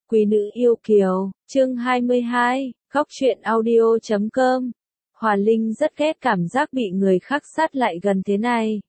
Quý nữ yêu kiều, chương 22, khóc chuyện audio.com. Hòa Linh rất ghét cảm giác bị người khác sát lại gần thế này.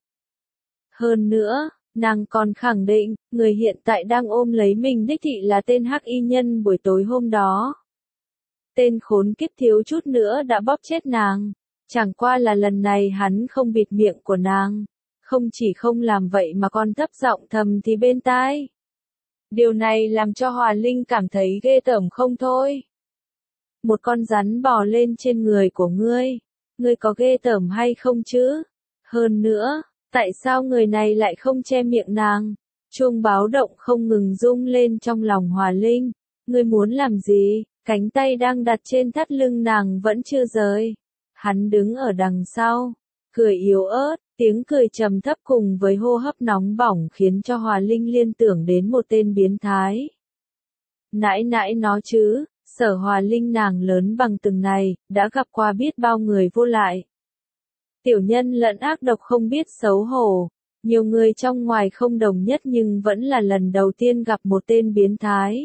Hơn nữa, nàng còn khẳng định, người hiện tại đang ôm lấy mình đích thị là tên hắc y nhân buổi tối hôm đó. Tên khốn kiếp thiếu chút nữa đã bóp chết nàng. Chẳng qua là lần này hắn không bịt miệng của nàng. Không chỉ không làm vậy mà còn thấp giọng thầm thì bên tai. Điều này làm cho Hòa Linh cảm thấy ghê tởm không thôi. Một con rắn bò lên trên người của ngươi có ghê tởm hay không chứ? Hơn nữa, tại sao người này lại không che miệng nàng? Chuông báo động không ngừng rung lên trong lòng Hòa Linh. Ngươi muốn làm gì? Cánh tay đang đặt trên thắt lưng nàng vẫn chưa rời. Hắn đứng ở đằng sau, cười yếu ớt. Tiếng cười trầm thấp cùng với hô hấp nóng bỏng khiến cho Hòa Linh liên tưởng đến một tên biến thái. Nãi nãi nó chứ, Sở Hòa Linh nàng lớn bằng từng này, đã gặp qua biết bao người vô lại. Tiểu nhân lẫn ác độc không biết xấu hổ, nhiều người trong ngoài không đồng nhất nhưng vẫn là lần đầu tiên gặp một tên biến thái.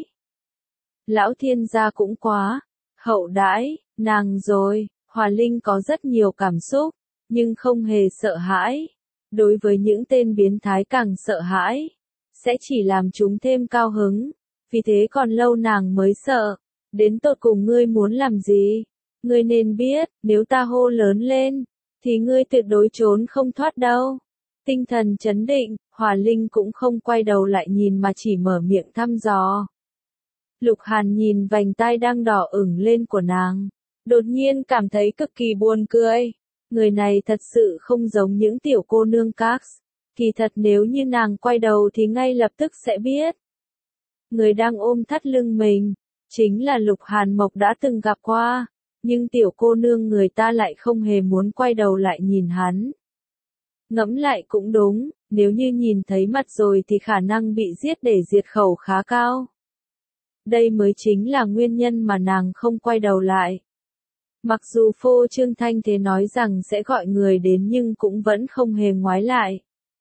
Lão thiên gia cũng quá hậu đãi, nàng rồi. Hòa Linh có rất nhiều cảm xúc, nhưng không hề sợ hãi. Đối với những tên biến thái càng sợ hãi, sẽ chỉ làm chúng thêm cao hứng. Vì thế còn lâu nàng mới sợ. Đến tột cùng ngươi muốn làm gì? Ngươi nên biết, nếu ta hô lớn lên, thì ngươi tuyệt đối trốn không thoát đâu. Tinh thần chấn định, Hòa Linh cũng không quay đầu lại nhìn mà chỉ mở miệng thăm dò. Lục Hàn nhìn vành tai đang đỏ ửng lên của nàng, đột nhiên cảm thấy cực kỳ buồn cười. Người này thật sự không giống những tiểu cô nương các. Kỳ thật nếu như nàng quay đầu thì ngay lập tức sẽ biết. Người đang ôm thắt lưng mình, chính là Lục Hàn Mộc đã từng gặp qua. Nhưng tiểu cô nương người ta lại không hề muốn quay đầu lại nhìn hắn. Ngẫm lại cũng đúng, nếu như nhìn thấy mặt rồi thì khả năng bị giết để diệt khẩu khá cao. Đây mới chính là nguyên nhân mà nàng không quay đầu lại. Mặc dù phô trương thanh thế nói rằng sẽ gọi người đến nhưng cũng vẫn không hề ngoái lại.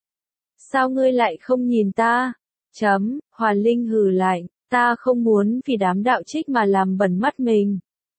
Sao ngươi lại không nhìn ta? Hòa Linh hừ lạnh, ta không muốn vì đám đạo trích mà làm bẩn mắt mình.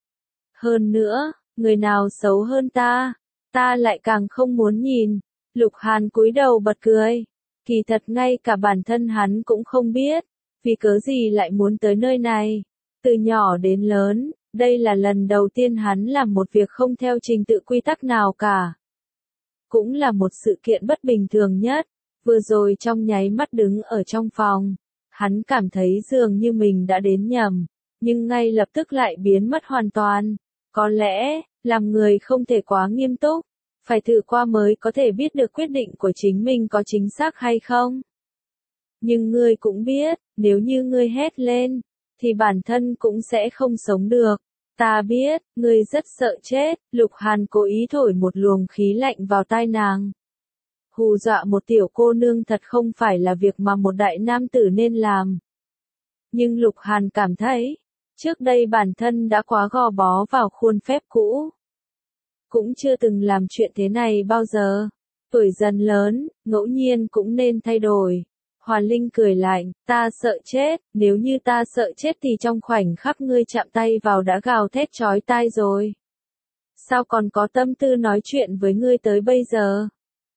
Hơn nữa, người nào xấu hơn ta lại càng không muốn nhìn. Lục Hàn cúi đầu bật cười. Kỳ thật ngay cả bản thân hắn cũng không biết, vì cớ gì lại muốn tới nơi này. Từ nhỏ đến lớn, đây là lần đầu tiên hắn làm một việc không theo trình tự quy tắc nào cả. Cũng là một sự kiện bất bình thường nhất. Vừa rồi trong nháy mắt đứng ở trong phòng, hắn cảm thấy dường như mình đã đến nhầm, nhưng ngay lập tức lại biến mất hoàn toàn. Có lẽ, làm người không thể quá nghiêm túc, phải thử qua mới có thể biết được quyết định của chính mình có chính xác hay không. Nhưng ngươi cũng biết, nếu như ngươi hét lên, thì bản thân cũng sẽ không sống được. Ta biết, ngươi rất sợ chết. Lục Hàn cố ý thổi một luồng khí lạnh vào tai nàng. Hù dọa một tiểu cô nương thật không phải là việc mà một đại nam tử nên làm. Nhưng Lục Hàn cảm thấy, trước đây bản thân đã quá gò bó vào khuôn phép cũ. Cũng chưa từng làm chuyện thế này bao giờ. Tuổi dần lớn, ngẫu nhiên cũng nên thay đổi. Hòa Linh cười lạnh, ta sợ chết, nếu như ta sợ chết thì trong khoảnh khắc ngươi chạm tay vào đã gào thét chói tai rồi. Sao còn có tâm tư nói chuyện với ngươi tới bây giờ?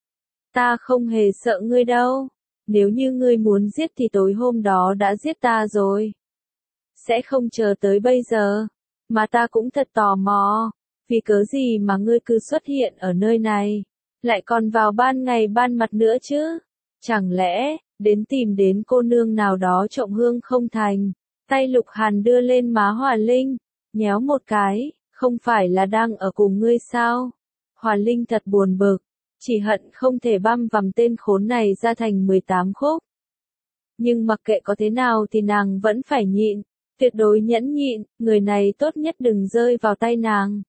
Ta không hề sợ ngươi đâu. Nếu như ngươi muốn giết thì tối hôm đó đã giết ta rồi. Sẽ không chờ tới bây giờ. Mà ta cũng thật tò mò. Vì cớ gì mà ngươi cứ xuất hiện ở nơi này? Lại còn vào ban ngày ban mặt nữa chứ? Chẳng lẽ, đến tìm đến cô nương nào đó trộm hương không thành? Tay Lục Hàn đưa lên má Hòa Linh, nhéo một cái, không phải là đang ở cùng ngươi sao? Hòa Linh thật buồn bực, chỉ hận không thể băm vằm tên khốn này ra thành 18 khúc. Nhưng mặc kệ có thế nào thì nàng vẫn phải nhịn, tuyệt đối nhẫn nhịn, người này tốt nhất đừng rơi vào tay nàng.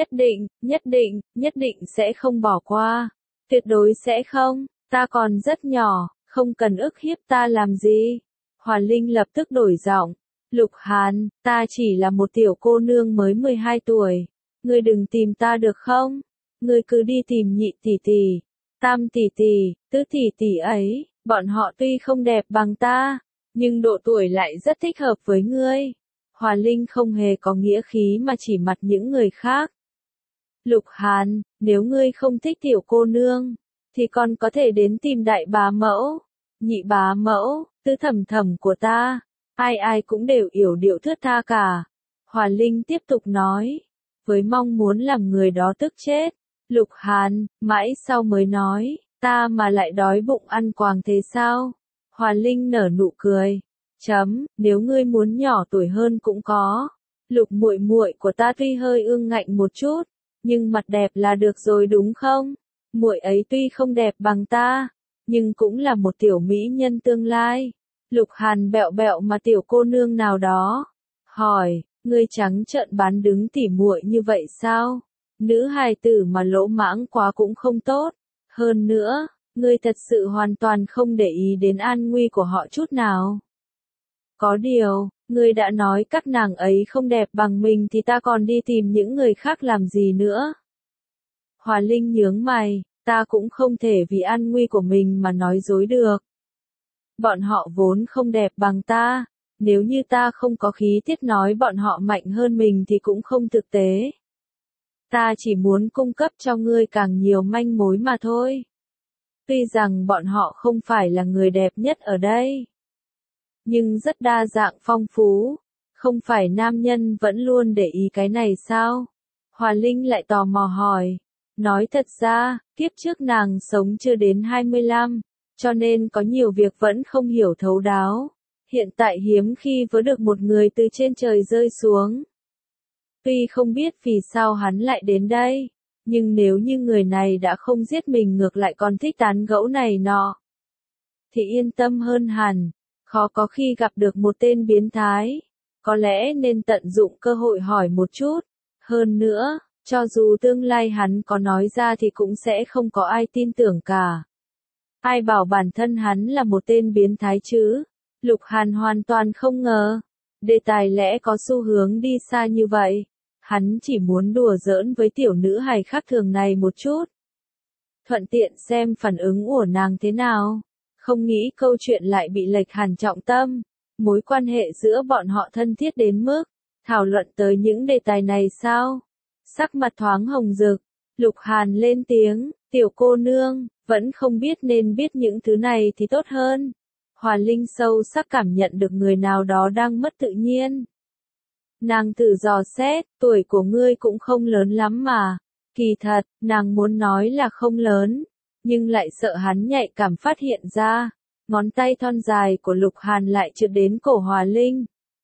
Nhất định sẽ không bỏ qua. Tuyệt đối sẽ không, ta còn rất nhỏ, không cần ức hiếp ta làm gì. Hòa Linh lập tức đổi giọng. Lục Hàn, ta chỉ là một tiểu cô nương mới 12 tuổi. Ngươi đừng tìm ta được không? Ngươi cứ đi tìm nhị tỷ tỷ, tam tỷ tỷ, tứ tỷ tỷ ấy, bọn họ tuy không đẹp bằng ta, nhưng độ tuổi lại rất thích hợp với ngươi. Hòa Linh không hề có nghĩa khí mà chỉ mặt những người khác. Lục Hàn, nếu ngươi không thích tiểu cô nương, thì còn có thể đến tìm đại bá mẫu, nhị bá mẫu, tứ thẩm thẩm của ta. Ai ai cũng đều yểu điệu thướt tha cả. Hòa Linh tiếp tục nói, với mong muốn làm người đó tức chết. Lục Hàn, mãi sau mới nói, ta mà lại đói bụng ăn quàng thế sao? Hòa Linh nở nụ cười. Nếu ngươi muốn nhỏ tuổi hơn cũng có. Lục muội muội của ta tuy hơi ương ngạnh một chút, nhưng mặt đẹp là được rồi đúng không? Muội ấy tuy không đẹp bằng ta, nhưng cũng là một tiểu mỹ nhân tương lai. Lục Hàn bẹo bẹo mà tiểu cô nương nào đó. Hỏi, ngươi trắng trợn bán đứng tỉ muội như vậy sao? Nữ hài tử mà lỗ mãng quá cũng không tốt. Hơn nữa, ngươi thật sự hoàn toàn không để ý đến an nguy của họ chút nào. Có điều, ngươi đã nói các nàng ấy không đẹp bằng mình thì ta còn đi tìm những người khác làm gì nữa? Hòa Linh nhướng mày, ta cũng không thể vì an nguy của mình mà nói dối được. Bọn họ vốn không đẹp bằng ta, nếu như ta không có khí tiết nói bọn họ mạnh hơn mình thì cũng không thực tế. Ta chỉ muốn cung cấp cho ngươi càng nhiều manh mối mà thôi. Tuy rằng bọn họ không phải là người đẹp nhất ở đây, nhưng rất đa dạng phong phú. Không phải nam nhân vẫn luôn để ý cái này sao? Hòa Linh lại tò mò hỏi. Nói thật ra, kiếp trước nàng sống chưa đến 25, cho nên có nhiều việc vẫn không hiểu thấu đáo. Hiện tại hiếm khi vớ được một người từ trên trời rơi xuống. Tuy không biết vì sao hắn lại đến đây, nhưng nếu như người này đã không giết mình ngược lại còn thích tán gẫu này nọ, thì yên tâm hơn hẳn. Khó có khi gặp được một tên biến thái. Có lẽ nên tận dụng cơ hội hỏi một chút. Hơn nữa, cho dù tương lai hắn có nói ra thì cũng sẽ không có ai tin tưởng cả. Ai bảo bản thân hắn là một tên biến thái chứ? Lục Hàn hoàn toàn không ngờ. Đề tài lẽ có xu hướng đi xa như vậy. Hắn chỉ muốn đùa giỡn với tiểu nữ hài khác thường này một chút. Thuận tiện xem phản ứng của nàng thế nào. Không nghĩ câu chuyện lại bị lệch hẳn trọng tâm. Mối quan hệ giữa bọn họ thân thiết đến mức thảo luận tới những đề tài này sao? Sắc mặt thoáng hồng rực, Lục Hàn lên tiếng, tiểu cô nương, vẫn không biết nên biết những thứ này thì tốt hơn. Hòa Linh sâu sắc cảm nhận được người nào đó đang mất tự nhiên. Nàng tự dò xét, tuổi của ngươi cũng không lớn lắm mà. Kỳ thật, nàng muốn nói là không lớn, nhưng lại sợ hắn nhạy cảm phát hiện ra. Ngón tay thon dài của Lục Hàn lại trượt đến cổ Hòa Linh.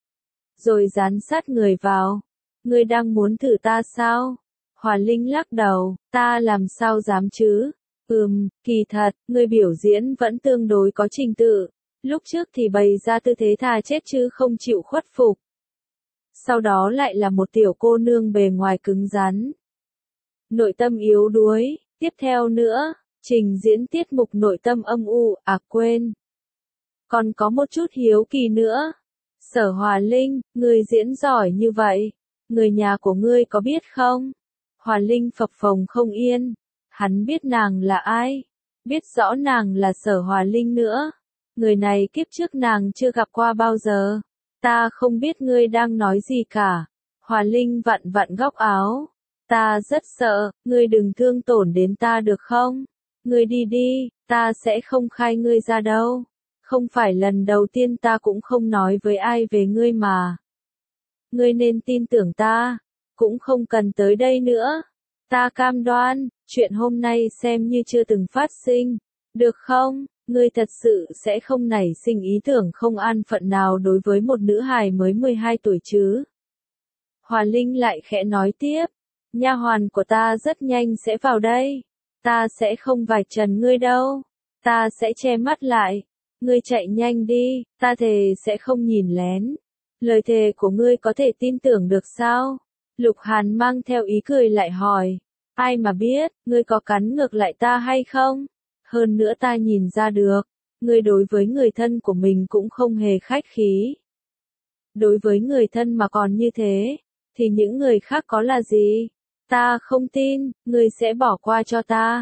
Rồi dán sát người vào. Ngươi đang muốn thử ta sao? Hòa Linh lắc đầu, ta làm sao dám chứ? Kỳ thật, ngươi biểu diễn vẫn tương đối có trình tự. Lúc trước thì bày ra tư thế thà chết chứ không chịu khuất phục. Sau đó lại là một tiểu cô nương bề ngoài cứng rắn. Nội tâm yếu đuối, tiếp theo nữa, trình diễn tiết mục nội tâm âm u, quên. Còn có một chút hiếu kỳ nữa. Sở Hòa Linh, ngươi diễn giỏi như vậy, người nhà của ngươi có biết không? Hòa Linh phập phồng không yên. Hắn biết nàng là ai? Biết rõ nàng là Sở Hòa Linh nữa. Người này kiếp trước nàng chưa gặp qua bao giờ. Ta không biết ngươi đang nói gì cả. Hòa Linh vặn vặn góc áo. Ta rất sợ, ngươi đừng thương tổn đến ta được không? Ngươi đi đi, ta sẽ không khai ngươi ra đâu. Không phải lần đầu tiên ta cũng không nói với ai về ngươi mà. Ngươi nên tin tưởng ta, cũng không cần tới đây nữa. Ta cam đoan, chuyện hôm nay xem như chưa từng phát sinh. Được không? Ngươi thật sự sẽ không nảy sinh ý tưởng không an phận nào đối với một nữ hài mới 12 tuổi chứ? Hòa Linh lại khẽ nói tiếp. Nha hoàn của ta rất nhanh sẽ vào đây. Ta sẽ không vạch trần ngươi đâu. Ta sẽ che mắt lại. Ngươi chạy nhanh đi, ta thề sẽ không nhìn lén. Lời thề của ngươi có thể tin tưởng được sao? Lục Hàn mang theo ý cười lại hỏi. Ai mà biết, ngươi có cắn ngược lại ta hay không? Hơn nữa ta nhìn ra được, ngươi đối với người thân của mình cũng không hề khách khí. Đối với người thân mà còn như thế, thì những người khác có là gì? Ta không tin, ngươi sẽ bỏ qua cho ta.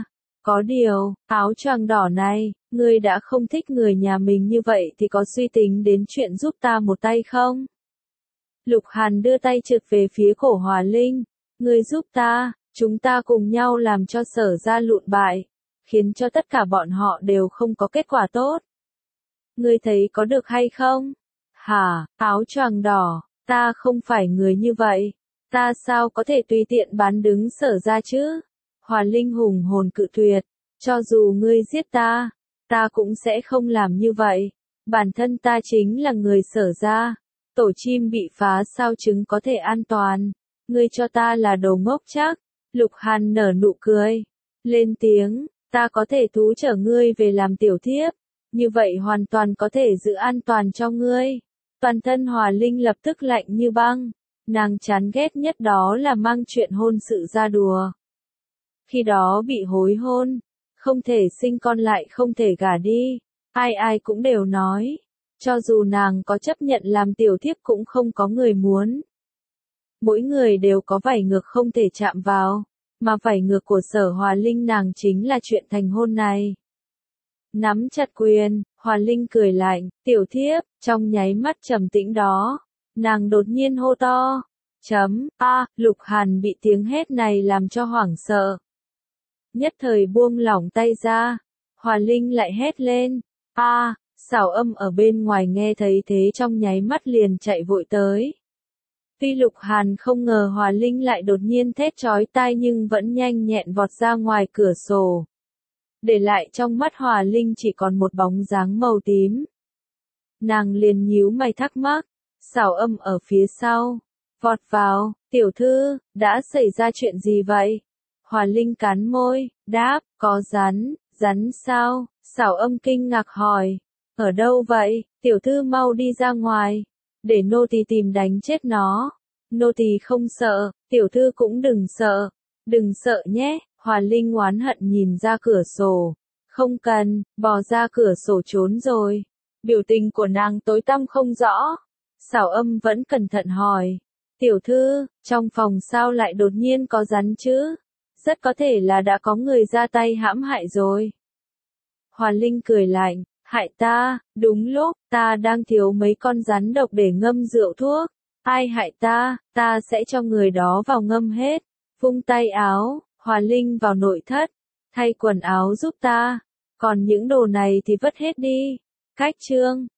Có điều, áo choàng đỏ này, ngươi đã không thích người nhà mình như vậy thì có suy tính đến chuyện giúp ta một tay không? Lục Hàn đưa tay trượt về phía cổ Hòa Linh. Ngươi giúp ta, chúng ta cùng nhau làm cho Sở gia lụn bại, khiến cho tất cả bọn họ đều không có kết quả tốt. Ngươi thấy có được hay không? Hả, áo choàng đỏ, ta không phải người như vậy. Ta sao có thể tùy tiện bán đứng Sở gia chứ? Hòa Linh hùng hồn cự tuyệt. Cho dù ngươi giết ta, ta cũng sẽ không làm như vậy. Bản thân ta chính là người Sở gia. Tổ chim bị phá sao trứng có thể an toàn. Ngươi cho ta là đồ ngốc chắc. Lục Hàn nở nụ cười. Lên tiếng, ta có thể thú chở ngươi về làm tiểu thiếp. Như vậy hoàn toàn có thể giữ an toàn cho ngươi. Toàn thân Hòa Linh lập tức lạnh như băng. Nàng chán ghét nhất đó là mang chuyện hôn sự ra đùa. Khi đó bị hối hôn, không thể sinh con lại không thể gả đi. Ai ai cũng đều nói. Cho dù nàng có chấp nhận làm tiểu thiếp cũng không có người muốn. Mỗi người đều có vảy ngược không thể chạm vào, mà vảy ngược của Sở Hòa Linh nàng chính là chuyện thành hôn này. Nắm chặt quyền, Hòa Linh cười lạnh, tiểu thiếp, trong nháy mắt trầm tĩnh đó, nàng đột nhiên hô to. Lục Hàn bị tiếng hét này làm cho hoảng sợ. Nhất thời buông lỏng tay ra, Hòa Linh lại hét lên. Xảo Âm ở bên ngoài nghe thấy thế trong nháy mắt liền chạy vội tới. Tuy Lục Hàn không ngờ Hòa Linh lại đột nhiên thét chói tai nhưng vẫn nhanh nhẹn vọt ra ngoài cửa sổ. Để lại trong mắt Hòa Linh chỉ còn một bóng dáng màu tím. Nàng liền nhíu mày thắc mắc, Xảo Âm ở phía sau, vọt vào, tiểu thư, đã xảy ra chuyện gì vậy? Hòa Linh cắn môi, đáp, có rắn sao? Xảo Âm kinh ngạc hỏi, ở đâu vậy? Tiểu thư mau đi ra ngoài, để nô tỳ tìm đánh chết nó. Nô tỳ không sợ, tiểu thư cũng đừng sợ nhé. Hòa Linh oán hận nhìn ra cửa sổ, không cần, bò ra cửa sổ trốn rồi. Biểu tình của nàng tối tăm không rõ. Xảo Âm vẫn cẩn thận hỏi, tiểu thư, trong phòng sao lại đột nhiên có rắn chứ? Rất có thể là đã có người ra tay hãm hại rồi. Hòa Linh cười lạnh, hại ta, đúng lúc, ta đang thiếu mấy con rắn độc để ngâm rượu thuốc. Ai hại ta sẽ cho người đó vào ngâm hết. Vung tay áo, Hòa Linh vào nội thất, thay quần áo giúp ta. Còn những đồ này thì vứt hết đi. Cách chương